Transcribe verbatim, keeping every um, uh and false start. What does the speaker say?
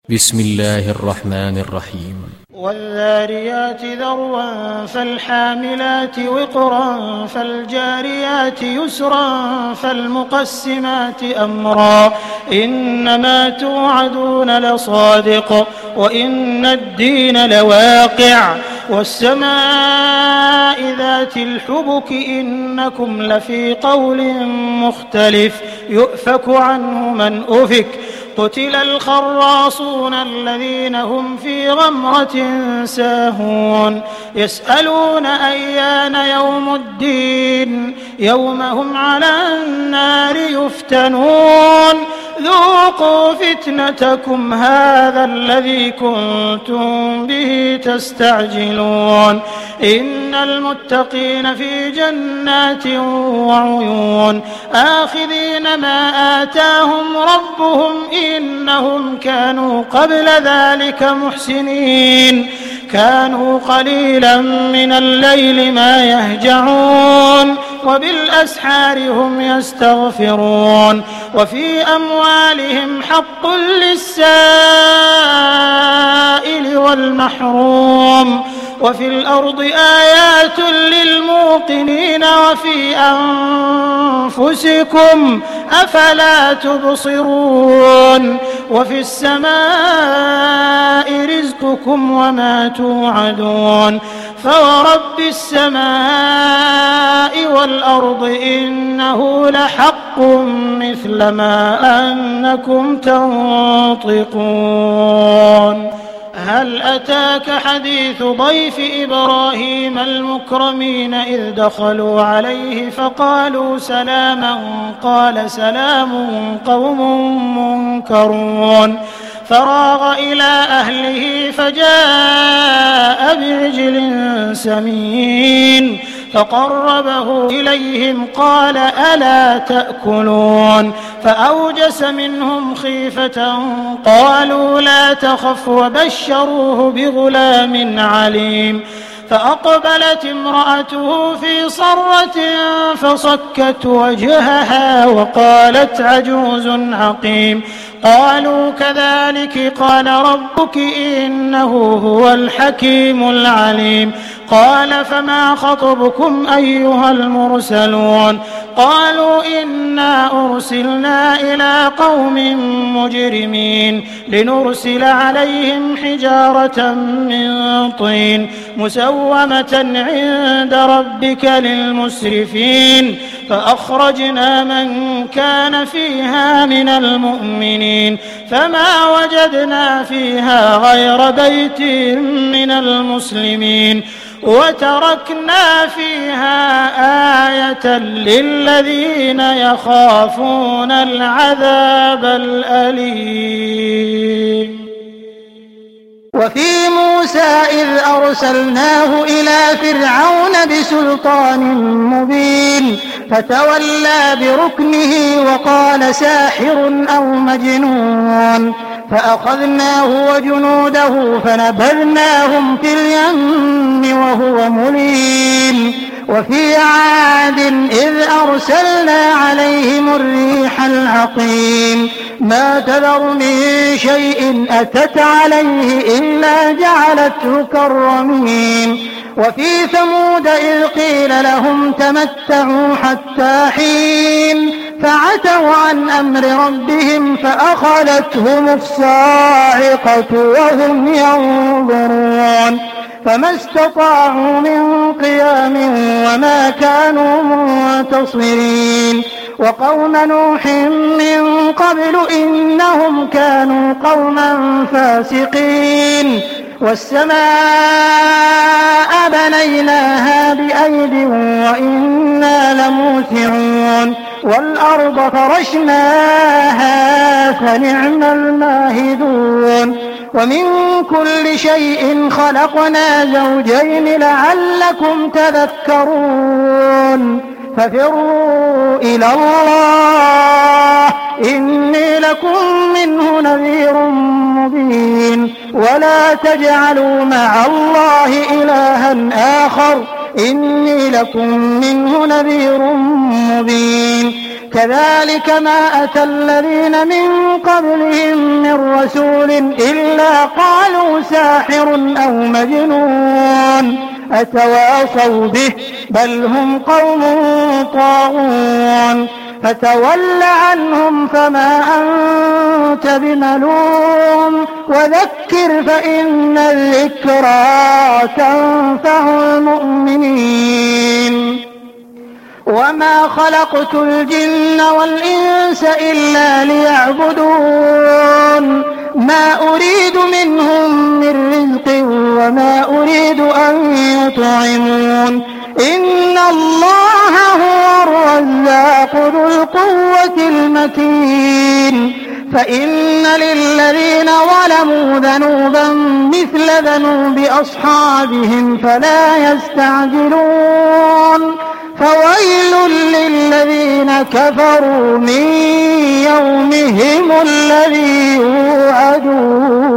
بسم الله الرحمن الرحيم. والذاريات ذروا فالحاملات وقرا فالجاريات يسرا فالمقسمات أمرا إنما توعدون لصادق وإن الدين لواقع والسماء ذات الحبك إنكم لفي قول مختلف يؤفك عنه من أفك قتل الخراصون الذين هم في غمرة ساهون يسألون أيان يوم الدين يوم هم على النار يفتنون ذوقوا فتنتكم هذا الذي كنتم به تستعجلون إن المتقين في جنات وعيون آخذين ما آتاهم ربهم إنهم كانوا قبل ذلك محسنين كانوا قليلا من الليل ما يهجعون وبالأسحار هم يستغفرون وفي أموالهم حق للسائل والمحروم وفي الأرض آيات للموقنين وفي أنفسكم أفلا تبصرون وفي السماء رزقكم وما توعدون فورب السماء والأرض إنه لحق مثل ما أنكم تنطقون هل أتاك حديث ضيف إبراهيم المكرمين إذ دخلوا عليه فقالوا سلاما قال سلام قوم منكرون فراغ إلى أهله فجاء بعجل سمين فقربه إليهم قال ألا تأكلون فأوجس منهم خيفة قالوا لا تخف وبشروه بغلام عليم فأقبلت امرأته في صرة فصكت وجهها وقالت عجوز عقيم قالوا كذلك قال ربك إنه هو الحكيم العليم قال فما خطبكم أيها المرسلون قالوا إنا أرسلنا إلى قوم مجرمين لنرسل عليهم حجارة من طين مسومة عند ربك للمسرفين فأخرجنا من كان فيها من المؤمنين فما وجدنا فيها غير بيت من المسلمين وتركنا فيها آية للذين يخافون العذاب الأليم. وفي موسى إذ أرسلناه إلى فرعون بسلطان مبين فتولى بركنه وقال ساحر أو مجنون فأخذناه وجنوده فنبذناهم في اليم وهو مليم. وفي عاد إذ أرسلنا عليهم الريح العقيم ما تذر من شيء أتت عليه إلا جعلته كالرميم. وفي ثمود إذ قيل لهم تمتعوا حتى حين فعتوا عن أمر ربهم فأخذتهم الصاعقة وهم ينظرون فما استطاعوا من قيام وما كانوا منتصرين. وقوم نوح من قبل إنهم كانوا قوما فاسقين. والسماء بنيناها بأيد وإنا لموسعون والأرض فرشناها فنعم الماهدون. ومن كل شيء خلقنا زوجين لعلكم تذكرون ففروا إلى الله إني لكم منه نذير مبين. ولا تجعلوا مع الله إلها آخر إني لكم منه نذير مبين. كذلك ما أتى الذين من قبلهم من رسول إلا قالوا ساحر أو مجنون أتواصوا به بل هم قوم طاغون فتول عنهم فما أنت بملوم وذكر فإن الذكرى تنفع المؤمنين وما خلقت الجن والإنس إلا ليعبدون ما أريد منهم من رزق وما أريد أن يطعمون إن الله هو الرزاق ذو القوة المتين فإن للذين ظلموا ذنوبا مثل ذنوب أصحابهم فلا يستعجلون فويل للذين كفروا من يومهم الذي يوعدون